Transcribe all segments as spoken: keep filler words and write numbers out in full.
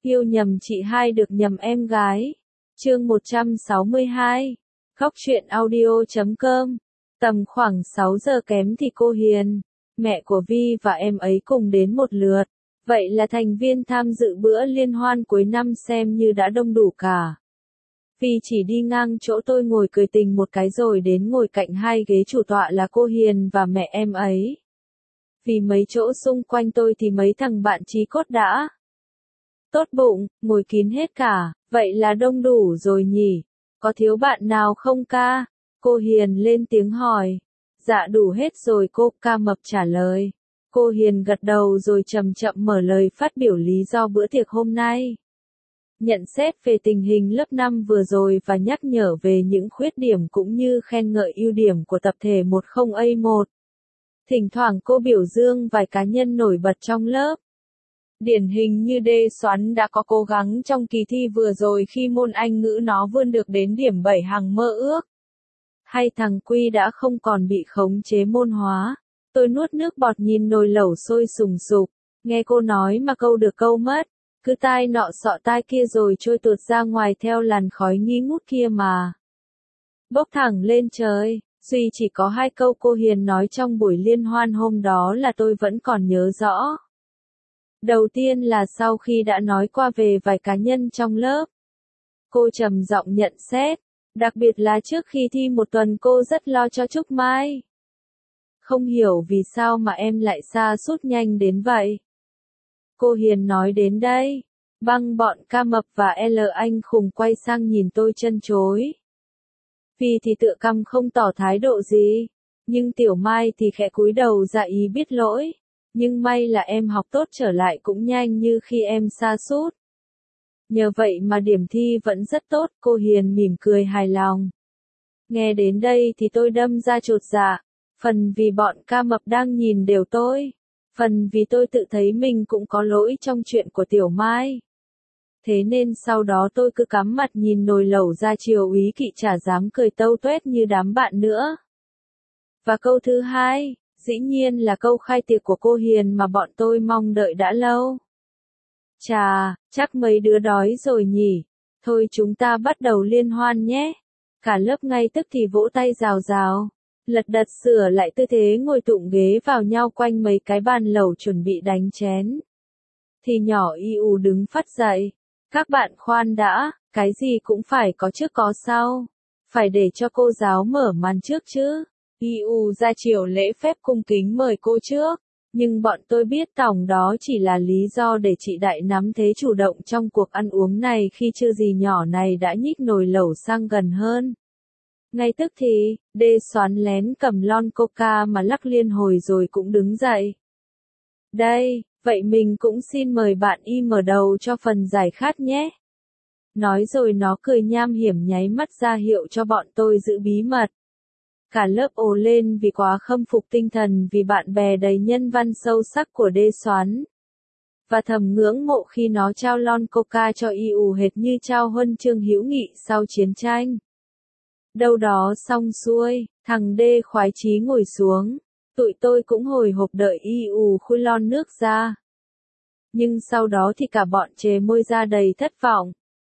Yêu nhầm chị hai được nhầm em gái. Chương một trăm sáu mươi hai. Góc truyện audio chấm com. Tầm khoảng sáu giờ kém thì cô Hiền, mẹ của Vi và em ấy cùng đến một lượt. Vậy là thành viên tham dự bữa liên hoan cuối năm xem như đã đông đủ cả. Vi chỉ đi ngang chỗ tôi ngồi cười tình một cái rồi đến ngồi cạnh hai ghế chủ tọa là cô Hiền và mẹ em ấy. Vì mấy chỗ xung quanh tôi thì mấy thằng bạn chí cốt đã tốt bụng, ngồi kín hết cả, vậy là đông đủ rồi nhỉ? Có thiếu bạn nào không ca? Cô Hiền lên tiếng hỏi. Dạ đủ hết rồi cô, ca mập trả lời. Cô Hiền gật đầu rồi chậm chậm mở lời phát biểu lý do bữa tiệc hôm nay. Nhận xét về tình hình lớp năm vừa rồi và nhắc nhở về những khuyết điểm cũng như khen ngợi ưu điểm của tập thể một không A một. Thỉnh thoảng cô biểu dương vài cá nhân nổi bật trong lớp. Điển hình như Đê Xoắn đã có cố gắng trong kỳ thi vừa rồi khi môn Anh ngữ nó vươn được đến điểm bảy hằng mơ ước. Hay thằng Quy đã không còn bị khống chế môn hóa. Tôi nuốt nước bọt nhìn nồi lẩu sôi sùng sục, nghe cô nói mà câu được câu mất, cứ tai nọ sọ tai kia rồi trôi tuột ra ngoài theo làn khói nghi ngút kia mà. Bốc thẳng lên trời, duy chỉ có hai câu cô Hiền nói trong buổi liên hoan hôm đó là tôi vẫn còn nhớ rõ. Đầu tiên là sau khi đã nói qua về vài cá nhân trong lớp, cô trầm giọng nhận xét, đặc biệt là trước khi thi một tuần cô rất lo cho Trúc Mai. Không hiểu vì sao mà em lại sa sút nhanh đến vậy. Cô Hiền nói đến đây, băng bọn ca mập và L anh khùng quay sang nhìn tôi chân chối. Vì thì tựa cằm không tỏ thái độ gì, nhưng Tiểu Mai thì khẽ cúi đầu dạ ý biết lỗi. Nhưng may là em học tốt trở lại cũng nhanh như khi em sa sút. Nhờ vậy mà điểm thi vẫn rất tốt, cô Hiền mỉm cười hài lòng. Nghe đến đây thì tôi đâm ra chột dạ, phần vì bọn ca mập đang nhìn đều tôi, phần vì tôi tự thấy mình cũng có lỗi trong chuyện của Tiểu Mai. Thế nên sau đó tôi cứ cắm mặt nhìn nồi lẩu ra chiều úy kỵ chả dám cười tâu tuét như đám bạn nữa. Và câu thứ hai, dĩ nhiên là câu khai tiệc của cô Hiền mà bọn tôi mong đợi đã lâu. Chà, chắc mấy đứa đói rồi nhỉ. Thôi chúng ta bắt đầu liên hoan nhé. Cả lớp ngay tức thì vỗ tay rào rào. Lật đật sửa lại tư thế ngồi tụng ghế vào nhau quanh mấy cái bàn lẩu chuẩn bị đánh chén. Thì nhỏ y u đứng phắt dậy. Các bạn khoan đã, cái gì cũng phải có trước có sau. Phải để cho cô giáo mở màn trước chứ. i u ra chiều lễ phép cung kính mời cô trước, nhưng bọn tôi biết tổng đó chỉ là lý do để chị Đại nắm thế chủ động trong cuộc ăn uống này khi chưa gì nhỏ này đã nhích nồi lẩu sang gần hơn. Ngay tức thì, Đê Xoắn lén cầm lon coca mà lắc liên hồi rồi cũng đứng dậy. Đây, vậy mình cũng xin mời bạn y mở đầu cho phần giải khát nhé. Nói rồi nó cười nham hiểm nháy mắt ra hiệu cho bọn tôi giữ bí mật. Cả lớp ồ lên vì quá khâm phục tinh thần vì bạn bè đầy nhân văn sâu sắc của Đê Xoắn. Và thầm ngưỡng mộ khi nó trao lon coca cho i u hệt như trao huân chương hữu nghị sau chiến tranh. Đâu đó xong xuôi, thằng Đê khoái chí ngồi xuống. Tụi tôi cũng hồi hộp đợi i u khui lon nước ra. Nhưng sau đó thì cả bọn chề môi ra đầy thất vọng.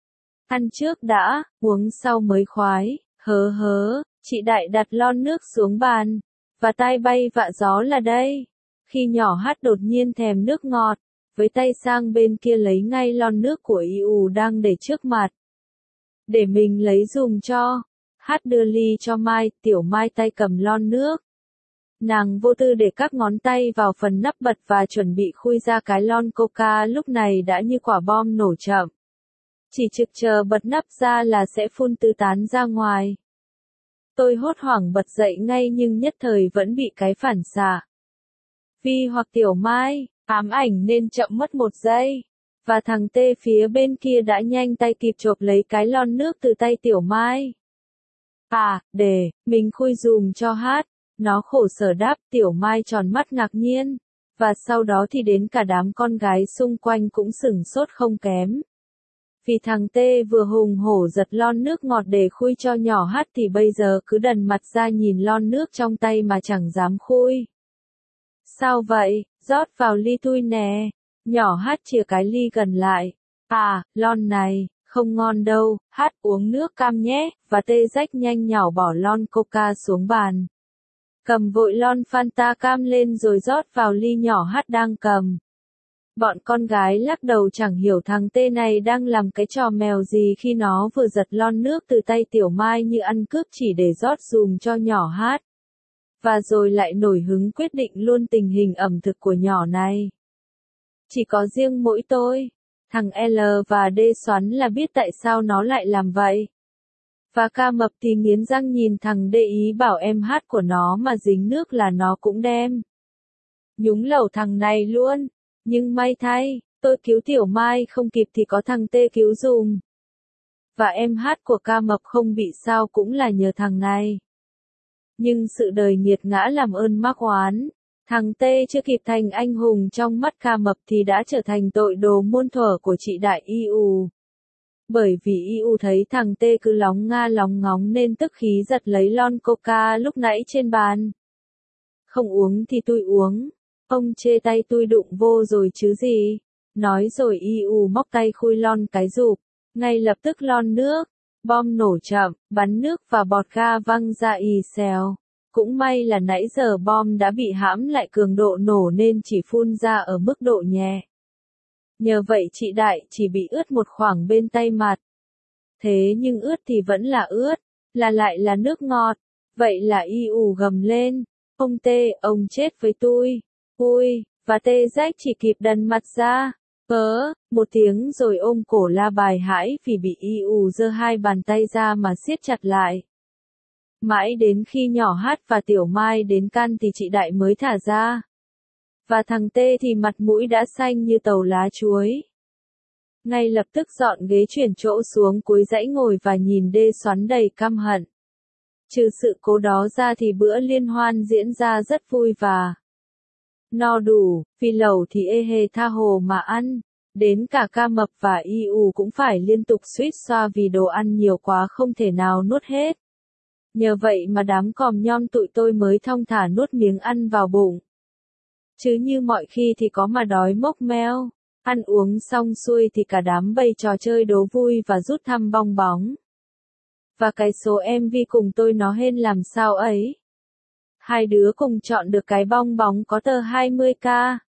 Ăn trước đã, uống sau mới khoái, hớ hớ. Chị Đại đặt lon nước xuống bàn, và tay bay vạ gió là đây. Khi nhỏ Hát đột nhiên thèm nước ngọt, với tay sang bên kia lấy ngay lon nước của i u đang để trước mặt. Để mình lấy dùm cho. Hát đưa ly cho Mai, Tiểu Mai tay cầm lon nước. Nàng vô tư để các ngón tay vào phần nắp bật và chuẩn bị khui ra cái lon coca lúc này đã như quả bom nổ chậm. Chỉ trực chờ bật nắp ra là sẽ phun tứ tán ra ngoài. Tôi hốt hoảng bật dậy ngay nhưng nhất thời vẫn bị cái phản xạ. Vi hoặc Tiểu Mai, ám ảnh nên chậm mất một giây. Và thằng Tê phía bên kia đã nhanh tay kịp chộp lấy cái lon nước từ tay Tiểu Mai. À, để, mình khui dùm cho Hát. Nó khổ sở đáp. Tiểu Mai tròn mắt ngạc nhiên. Và sau đó thì đến cả đám con gái xung quanh cũng sửng sốt không kém. Vì thằng Tê vừa hùng hổ giật lon nước ngọt để khui cho nhỏ Hát thì bây giờ cứ đần mặt ra nhìn lon nước trong tay mà chẳng dám khui. Sao vậy, rót vào ly tui nè. Nhỏ Hát chìa cái ly gần lại. À, lon này, không ngon đâu, hát uống nước cam nhé, và tê rách nhanh nhảu bỏ lon coca xuống bàn. Cầm vội lon Fanta cam lên rồi rót vào ly nhỏ hát đang cầm. Bọn con gái lắc đầu chẳng hiểu thằng tê này đang làm cái trò mèo gì khi nó vừa giật lon nước từ tay Tiểu Mai như ăn cướp chỉ để rót dùm cho nhỏ hát. Và rồi lại nổi hứng quyết định luôn tình hình ẩm thực của nhỏ này. Chỉ có riêng mỗi tôi, thằng L và D xoắn là biết tại sao nó lại làm vậy. Và Ca Mập thì nghiến răng nhìn thằng D ý bảo em hát của nó mà dính nước là nó cũng đem. Nhúng lẩu thằng này luôn. Nhưng may thay, tôi cứu Tiểu Mai không kịp thì có thằng Tê cứu dùm. Và em hát của Ca Mập không bị sao cũng là nhờ thằng này. Nhưng sự đời nghiệt ngã làm ơn mắc oán. Thằng Tê chưa kịp thành anh hùng trong mắt Ca Mập thì đã trở thành tội đồ muôn thuở của chị Đại I U. Bởi vì I U thấy thằng Tê cứ lóng nga lóng ngóng nên tức khí giật lấy lon coca lúc nãy trên bàn. Không uống thì tôi uống. Ông chê tay tôi đụng vô rồi chứ gì. Nói rồi I U móc tay khui lon cái rụp. Ngay lập tức lon nước. Bom nổ chậm, bắn nước và bọt ga văng ra ì xèo. Cũng may là nãy giờ bom đã bị hãm lại cường độ nổ nên chỉ phun ra ở mức độ nhẹ. Nhờ vậy chị Đại chỉ bị ướt một khoảng bên tay mặt. Thế nhưng ướt thì vẫn là ướt, là lại là nước ngọt. Vậy là I U gầm lên. Ông Tê, ông chết với tôi. Ui, và Tê rách chỉ kịp đần mặt ra. Vớ, một tiếng rồi ôm cổ la bài hãi vì bị I U giơ hai bàn tay ra mà siết chặt lại. Mãi đến khi nhỏ hát và Tiểu Mai đến can thì chị Đại mới thả ra. Và thằng Tê thì mặt mũi đã xanh như tàu lá chuối. Ngay lập tức dọn ghế chuyển chỗ xuống cuối dãy ngồi và nhìn Đê xoắn đầy căm hận. Trừ sự cố đó ra thì bữa liên hoan diễn ra rất vui và no đủ, vì lẩu thì ê hề tha hồ mà ăn. Đến cả Ca Mập và I U cũng phải liên tục suýt xoa vì đồ ăn nhiều quá không thể nào nuốt hết. Nhờ vậy mà đám còm nhom tụi tôi mới thong thả nuốt miếng ăn vào bụng. Chứ như mọi khi thì có mà đói mốc meo. Ăn uống xong xuôi thì cả đám bày trò chơi đố vui và rút thăm bong bóng. Và cái số em vê cùng tôi nó hên làm sao ấy. Hai đứa cùng chọn được cái bong bóng có tờ hai mươi k.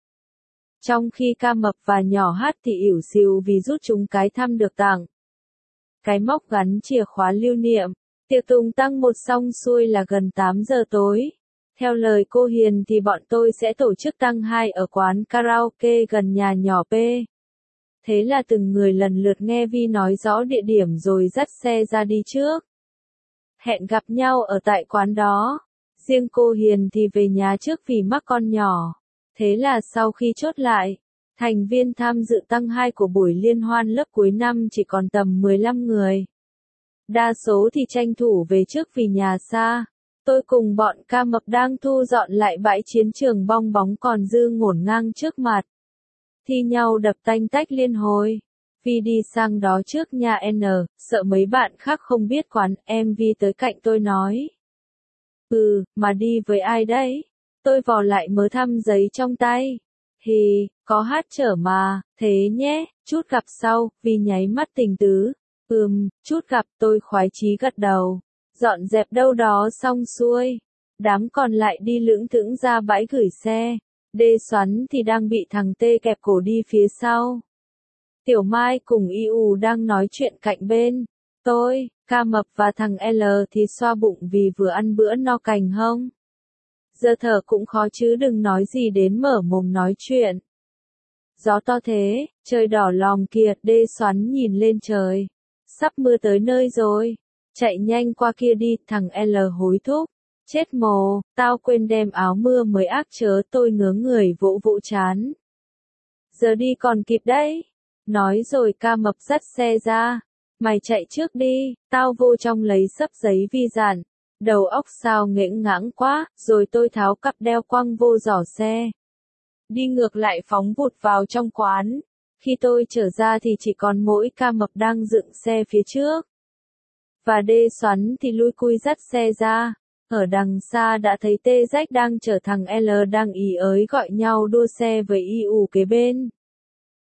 Trong khi Ca Mập và nhỏ hát thì ỉu xìu vì rút chúng cái thăm được tặng. Cái móc gắn chìa khóa lưu niệm. Tiệc tùng tăng một xong xuôi là gần tám giờ tối. Theo lời cô Hiền thì bọn tôi sẽ tổ chức tăng hai ở quán karaoke gần nhà nhỏ P. Thế là từng người lần lượt nghe Vi nói rõ địa điểm rồi dắt xe ra đi trước. Hẹn gặp nhau ở tại quán đó. Riêng cô Hiền thì về nhà trước vì mắc con nhỏ. Thế là sau khi chốt lại, thành viên tham dự tăng hai của buổi liên hoan lớp cuối năm chỉ còn tầm mười lăm người. Đa số thì tranh thủ về trước vì nhà xa. Tôi cùng bọn Ca Mập đang thu dọn lại bãi chiến trường bong bóng còn dư ngổn ngang trước mặt. Thi nhau đập tanh tách liên hồi. Vi đi sang đó trước nhà N, sợ mấy bạn khác không biết quán, em Vi tới cạnh tôi nói. Ừ, mà đi với ai đấy? Tôi vò lại mớ thăm giấy trong tay. Hì, có hát trở mà, thế nhé, chút gặp sau, Vi nháy mắt tình tứ. Ừm, chút gặp tôi khoái chí gật đầu. Dọn dẹp đâu đó xong xuôi. Đám còn lại đi lững thững ra bãi gửi xe. Đê xoắn thì đang bị thằng Tê kẹp cổ đi phía sau. Tiểu Mai cùng I U đang nói chuyện cạnh bên. Tôi, Ca Mập và thằng L thì xoa bụng vì vừa ăn bữa no cành hông. Giờ thở cũng khó chứ đừng nói gì đến mở mồm nói chuyện. Gió to thế, trời đỏ lòm kìa, Đê xoắn nhìn lên trời. Sắp mưa tới nơi rồi. Chạy nhanh qua kia đi, thằng L hối thúc. Chết mồ, tao quên đem áo mưa mới ác chớ, tôi ngớ người vỗ vỗ chán. Giờ đi còn kịp đấy. Nói rồi Ca Mập dắt xe ra. Mày chạy trước đi, tao vô trong lấy sấp giấy vi dặn. Đầu óc sao nghẽn ngãng quá, rồi tôi tháo cặp đeo quăng vô giỏ xe. Đi ngược lại phóng vụt vào trong quán. Khi tôi trở ra thì chỉ còn mỗi Ca Mập đang dựng xe phía trước. Và Đê xoắn thì lui cui dắt xe ra. Ở đằng xa đã thấy Tê rách đang chở thằng L đang ý ới gọi nhau đua xe với I U kế bên.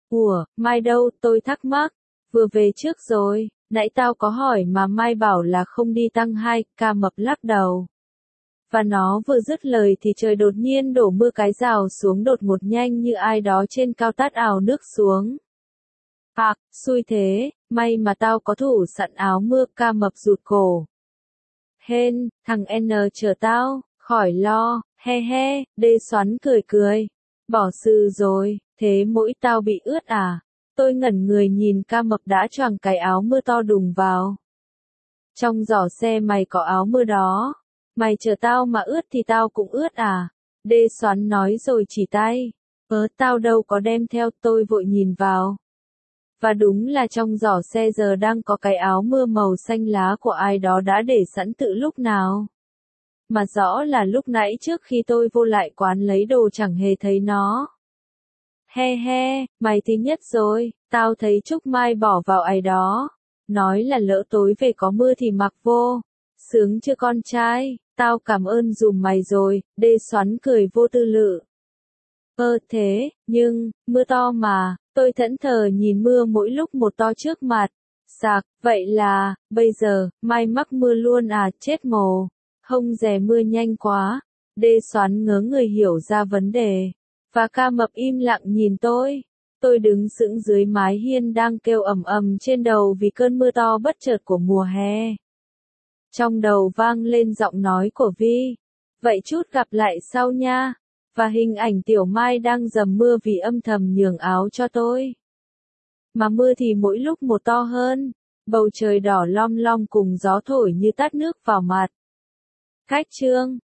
Ủa, Mai đâu, tôi thắc mắc. Vừa về trước rồi, nãy tao có hỏi mà Mai bảo là không đi tăng hai, Ca Mập lắc đầu. Và nó vừa dứt lời thì trời đột nhiên đổ mưa cái rào xuống đột ngột nhanh như ai đó trên cao tát ào nước xuống. À, xui thế, may mà tao có thủ sẵn áo mưa, Ca Mập rụt cổ. Hên, thằng N chờ tao, khỏi lo, he he, Đê Xoắn cười cười. Bỏ sư rồi, thế mỗi tao bị ướt à? Tôi ngẩn người nhìn Ca Mập đã choàng cái áo mưa to đùng vào. Trong giỏ xe mày có áo mưa đó. Mày chờ tao mà ướt thì tao cũng ướt à? Đê Xoắn nói rồi chỉ tay. Ớ tao đâu có đem theo, tôi vội nhìn vào. Và đúng là trong giỏ xe giờ đang có cái áo mưa màu xanh lá của ai đó đã để sẵn từ lúc nào. Mà rõ là lúc nãy trước khi tôi vô lại quán lấy đồ chẳng hề thấy nó. He he, mày thì nhất rồi, tao thấy Trúc Mai bỏ vào ai đó. Nói là lỡ tối về có mưa thì mặc vô. Sướng chưa con trai, tao cảm ơn dùm mày rồi, Đê Xoắn cười vô tư lự. Ơ thế, nhưng, mưa to mà, tôi thẫn thờ nhìn mưa mỗi lúc một to trước mặt. Sạc, vậy là, bây giờ, Mai mắc mưa luôn à, chết mồ. Hông dè mưa nhanh quá. Đê Xoắn ngớ người hiểu ra vấn đề. Và Ca Mập im lặng nhìn tôi. Tôi đứng sững dưới mái hiên đang kêu ầm ầm trên đầu vì cơn mưa to bất chợt của mùa hè. Trong đầu vang lên giọng nói của Vi. Vậy chút gặp lại sau nha. Và hình ảnh Tiểu Mai đang dầm mưa vì âm thầm nhường áo cho tôi. Mà mưa thì mỗi lúc một to hơn. Bầu trời đỏ lom lom cùng gió thổi như tát nước vào mặt. Khách chương